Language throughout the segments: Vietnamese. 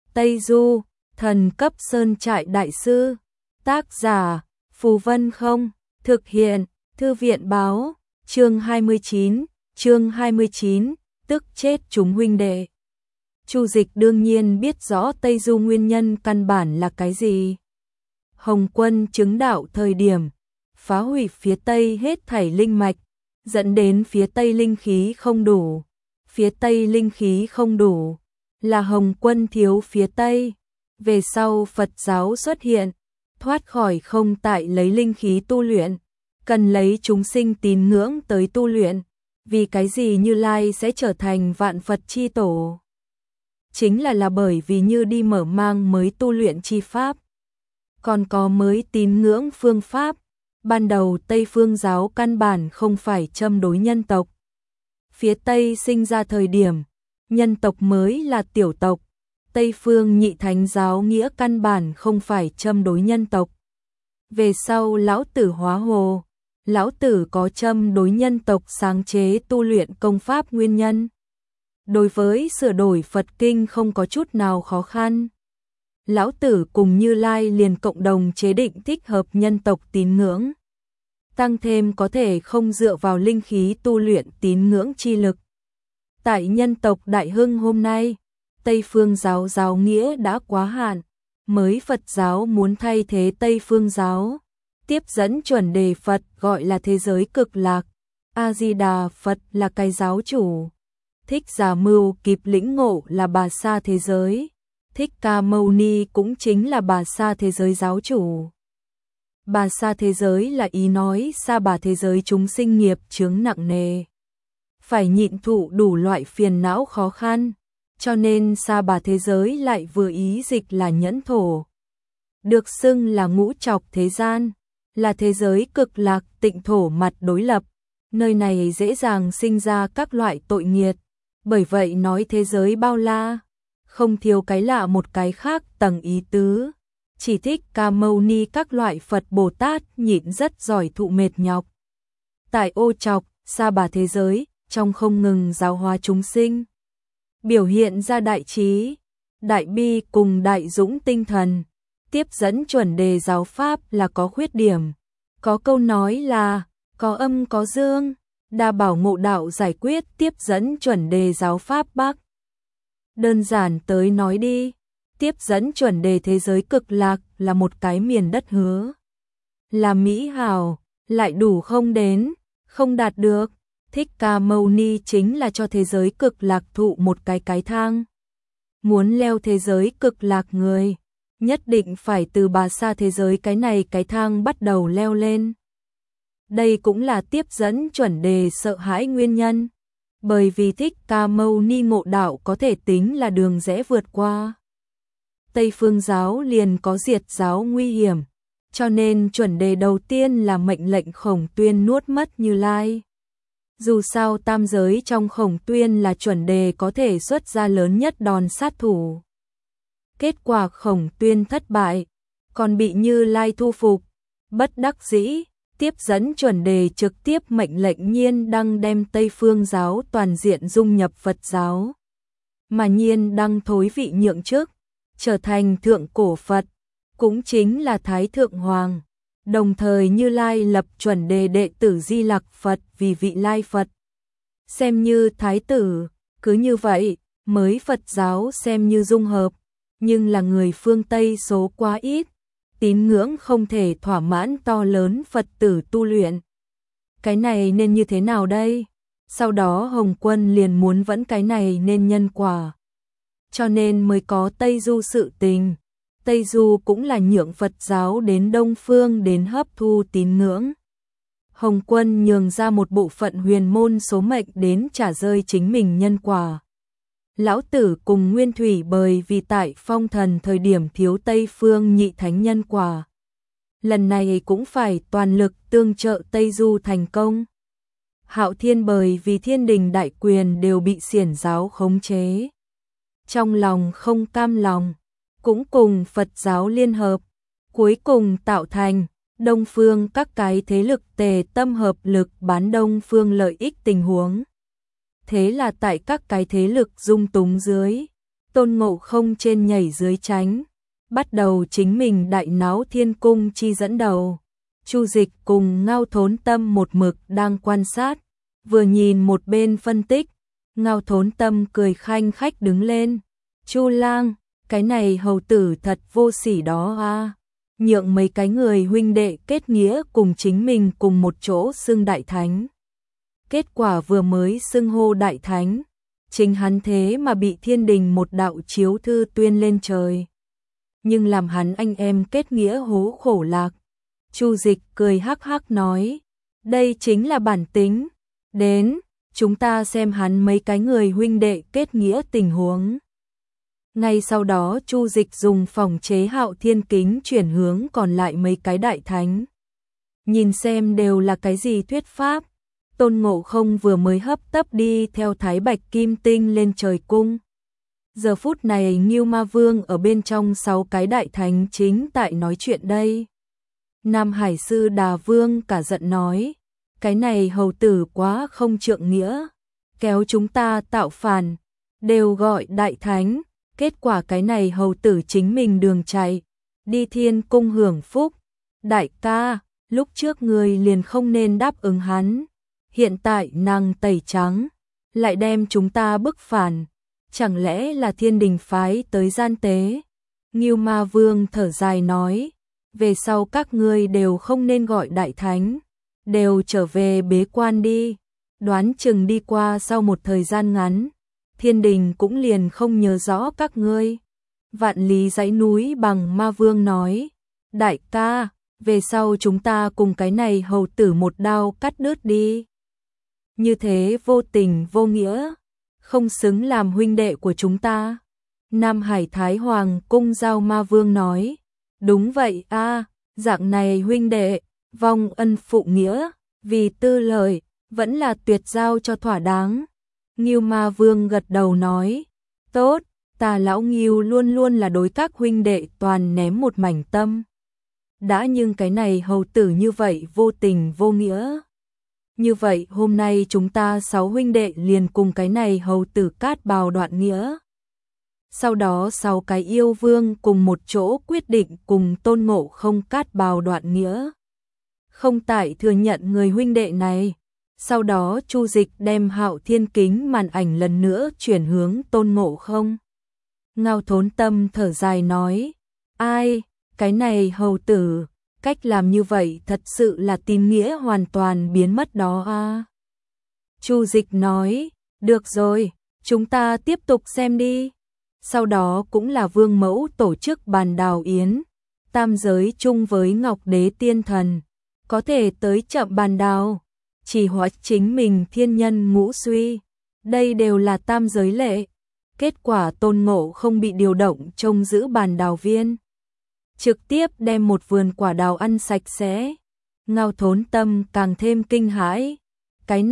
Tây Du, thần cấp sơn trại đại sư. Tác giả, Phù Vân Không, thực hiện, Thư viện báo, chương 29, tức chết chúng huynh đệ. Chu Dịch đương nhiên biết rõ Tây Du nguyên nhân căn bản là cái gì. Hồng Quân chứng đạo thời điểm, phá hủy phía Tây hết thảy linh mạch, dẫn đến phía Tây linh khí không đủ. Phía Tây linh khí không đủ, là Hồng Quân thiếu phía Tây. Về sau Phật giáo xuất hiện, thoát khỏi không tại lấy linh khí tu luyện, cần lấy chúng sinh tín ngưỡng tới tu luyện. Vì cái gì Như Lai sẽ trở thành vạn Phật chi tổ? Chính là bởi vì Như đi mở mang mới tu luyện chi pháp. Còn có mới tín ngưỡng phương pháp. Ban đầu Tây Phương giáo căn bản không phải châm đối nhân tộc. Phía Tây sinh ra thời điểm, nhân tộc mới là tiểu tộc. Tây Phương Nhị Thánh giáo nghĩa căn bản không phải châm đối nhân tộc. Về sau Lão Tử hóa hồ, Lão Tử có châm đối nhân tộc sáng chế tu luyện công pháp nguyên nhân. Đối với sửa đổi Phật kinh không có chút nào khó khăn. Lão Tử cùng Như Lai liền cộng đồng chế định thích hợp nhân tộc tín ngưỡng. Tăng thêm có thể không dựa vào linh khí tu luyện tín ngưỡng chi lực. Tại nhân tộc Đại Hưng hôm nay, Tây Phương giáo giáo nghĩa đã quá hạn, mới Phật giáo muốn thay thế Tây Phương giáo, tiếp dẫn chuẩn đề Phật gọi là thế giới cực lạc, A-di-đà Phật là cái giáo chủ, Thích Giả Mưu kịp lĩnh ngộ là Bà Sa thế giới, Thích Ca Mâu Ni cũng chính là Bà Sa thế giới giáo chủ. Bà Sa thế giới là ý nói Sa Bà thế giới chúng sinh nghiệp chướng nặng nề, phải nhịn thụ đủ loại phiền não khó khăn, cho nên Sa Bà thế giới lại vừa ý dịch là nhẫn thổ. Được xưng là ngũ trọc thế gian, là thế giới cực lạc tịnh thổ mặt đối lập, nơi này dễ dàng sinh ra các loại tội nghiệt, bởi vậy nói thế giới bao la, không thiếu cái lạ một cái khác tầng ý tứ. Chỉ Thích Ca Mâu Ni các loại Phật Bồ Tát nhịn rất giỏi thụ mệt nhọc. Tại ô trọc, Sa Bà thế giới, trong không ngừng giáo hóa chúng sinh. Biểu hiện ra đại trí, đại bi cùng đại dũng tinh thần. Tiếp dẫn chuẩn đề giáo pháp là có khuyết điểm. Có câu nói là, có âm có dương, đa bảo ngộ đạo giải quyết tiếp dẫn chuẩn đề giáo pháp Bắc. Đơn giản tới nói đi. Tiếp dẫn chuẩn đề thế giới cực lạc là một cái miền đất hứa. Là mỹ hảo, lại đủ không đến, không đạt được. Thích Ca Mâu Ni chính là cho thế giới cực lạc thụ một cái thang. Muốn leo thế giới cực lạc người, nhất định phải từ Bà Sa thế giới cái thang bắt đầu leo lên. Đây cũng là tiếp dẫn chuẩn đề sợ hãi nguyên nhân. Bởi vì Thích Ca Mâu Ni ngộ đạo có thể tính là đường rẽ vượt qua. Tây Phương giáo liền có diệt giáo nguy hiểm, cho nên chuẩn đề đầu tiên là mệnh lệnh Khổng Tuyên nuốt mất Như Lai. Dù sao tam giới trong Khổng Tuyên là chuẩn đề có thể xuất ra lớn nhất đòn sát thủ. Kết quả Khổng Tuyên thất bại, còn bị Như Lai thu phục, bất đắc dĩ, tiếp dẫn chuẩn đề trực tiếp mệnh lệnh Nhiên Đăng đem Tây Phương giáo toàn diện dung nhập Phật giáo. Mà Nhiên Đăng thối vị nhượng chức, trở thành thượng cổ Phật, cũng chính là Thái Thượng Hoàng. Đồng thời Như Lai lập chuẩn đề đệ tử Di Lặc Phật vì vị Lai Phật. Xem như Thái tử, cứ như vậy, mới Phật giáo xem như dung hợp, nhưng là người phương Tây số quá ít, tín ngưỡng không thể thỏa mãn to lớn Phật tử tu luyện. Cái này nên như thế nào đây? Sau đó Hồng Quân liền muốn vẫn cái này nên nhân quả. Cho nên mới có Tây Du sự tình. Tây Du cũng là nhượng Phật giáo đến Đông Phương đến hấp thu tín ngưỡng. Hồng Quân nhường ra một bộ phận huyền môn số mệnh đến trả rơi chính mình nhân quả. Lão Tử cùng Nguyên Thủy bởi vì tại phong thần thời điểm thiếu Tây Phương Nhị Thánh nhân quả. Lần này cũng phải toàn lực tương trợ Tây Du thành công. Hạo Thiên bởi vì thiên đình đại quyền đều bị xiển giáo khống chế. Trong lòng không cam lòng, cũng cùng Phật giáo liên hợp, cuối cùng tạo thành Đông Phương các cái thế lực tề tâm hợp lực bán Đông Phương lợi ích tình huống. Thế là tại các cái thế lực dung túng dưới, Tôn Ngộ Không trên nhảy dưới tránh, bắt đầu chính mình đại náo thiên cung chi dẫn đầu. Chu Dịch cùng Ngao Thốn Tâm một mực đang quan sát, vừa nhìn một bên phân tích. Ngao Thốn Tâm cười khanh khách đứng lên. Chu Lang, cái này hầu tử thật vô sỉ đó a. Nhượng mấy cái người huynh đệ kết nghĩa cùng chính mình cùng một chỗ xưng đại thánh. Kết quả vừa mới xưng hô đại thánh, chính hắn thế mà bị thiên đình một đạo chiếu thư tuyên lên trời. Nhưng làm hắn anh em kết nghĩa hố khổ lạc. Chu Dịch cười hắc hắc nói, đây chính là bản tính. Đến, chúng ta xem hắn mấy cái người huynh đệ kết nghĩa tình huống. Ngay sau đó Chu Dịch dùng phòng chế Hạo Thiên Kính chuyển hướng còn lại mấy cái đại thánh. Nhìn xem đều là cái gì thuyết pháp. Tôn Ngộ Không vừa mới hấp tấp đi theo Thái Bạch Kim Tinh lên trời cung. Giờ phút này Ngưu Ma Vương ở bên trong 6 cái đại thánh chính tại nói chuyện đây. Nam Hải Sư Đà Vương cả giận nói, cái này hầu tử quá không trượng nghĩa, kéo chúng ta tạo phản, đều gọi đại thánh, kết quả cái này hầu tử chính mình đường chạy, đi thiên cung hưởng phúc. Đại ca, lúc trước người liền không nên đáp ứng hắn, hiện tại nàng tẩy trắng, lại đem chúng ta bức phản, chẳng lẽ là thiên đình phái tới gian tế? Ngưu Ma Vương thở dài nói, về sau các ngươi đều không nên gọi đại thánh, đều trở về bế quan đi, đoán chừng đi qua sau một thời gian ngắn, thiên đình cũng liền không nhớ rõ các ngươi. Vạn Lý dãy núi bằng Ma Vương nói, đại ca, về sau chúng ta cùng cái này hầu tử một đao cắt đứt đi. Như thế vô tình vô nghĩa, không xứng làm huynh đệ của chúng ta. Nam Hải Thái Hoàng cung Giao Ma Vương nói, đúng vậy a, dạng này huynh đệ, vong ân phụ nghĩa, vì tư lợi, vẫn là tuyệt giao cho thỏa đáng. Ngưu Ma Vương gật đầu nói, tốt, ta lão Ngưu luôn luôn là đối các huynh đệ toàn ném một mảnh tâm. Đã nhưng cái này hầu tử như vậy vô tình vô nghĩa. Như vậy hôm nay chúng ta 6 huynh đệ liền cùng cái này hầu tử cát bào đoạn nghĩa. Sau đó 6 cái yêu vương cùng một chỗ quyết định cùng Tôn Ngộ Không cát bào đoạn nghĩa. Không tại thừa nhận người huynh đệ này. Sau đó Chu Dịch đem Hạo Thiên Kính màn ảnh lần nữa chuyển hướng Tôn Ngộ Không. Ngao Thốn Tâm thở dài nói, ai, cái này hầu tử, cách làm như vậy thật sự là tín nghĩa hoàn toàn biến mất đó a. Chu Dịch nói, được rồi, chúng ta tiếp tục xem đi. Sau đó cũng là Vương Mẫu tổ chức bàn đào yến, tam giới chung với Ngọc Đế Tiên Thần, có thể tới chậm bàn đào, chỉ hóa chính mình thiên nhân ngũ suy, đây đều là tam giới lệ. Kết quả Tôn Ngộ Không bị điều động trông giữ bàn đào viên, trực tiếp đem một vườn quả đào ăn sạch sẽ. Ngao Thốn Tâm càng thêm kinh hãi, cái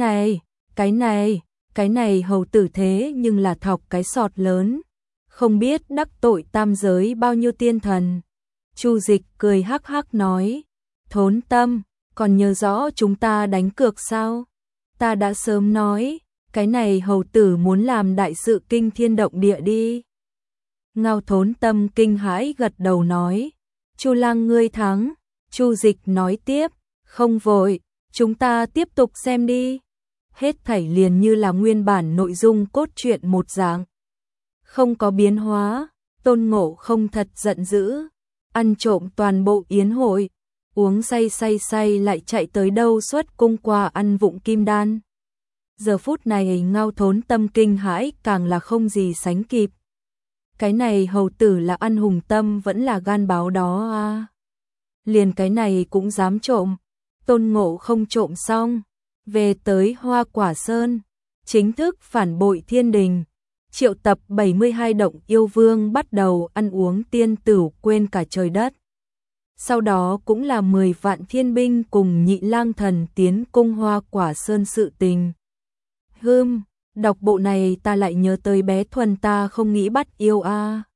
này hầu tử thế nhưng là thọc cái sọt lớn, không biết đắc tội tam giới bao nhiêu tiên thần. Chu Dịch cười hắc hắc nói, Thốn Tâm, còn nhớ rõ chúng ta đánh cược sao? Ta đã sớm nói, cái này hầu tử muốn làm đại sự kinh thiên động địa đi. Ngao Thốn Tâm kinh hãi gật đầu nói, Chu Lang ngươi thắng. Chu Dịch nói tiếp, không vội, chúng ta tiếp tục xem đi. Hết thảy liền như là nguyên bản nội dung cốt truyện một dạng, không có biến hóa. Tôn Ngộ Không thật giận dữ, ăn trộm toàn bộ yến hội, uống say lại chạy tới đâu xuất cung qua ăn vụng kim đan. Giờ phút này Ngao Thốn Tâm kinh hãi càng là không gì sánh kịp. Cái này hầu tử là ăn hùng tâm vẫn là gan báo đó a. Liền cái này cũng dám trộm. Tôn Ngộ Không trộm xong, về tới Hoa Quả Sơn, chính thức phản bội thiên đình, triệu tập 72 động yêu vương bắt đầu ăn uống tiên tửu quên cả trời đất. Sau đó cũng là 10 vạn thiên binh cùng Nhị Lang Thần tiến cung Hoa Quả Sơn sự tình. Đọc bộ này ta lại nhớ tới bé Thuần ta không nghĩ bắt yêu a.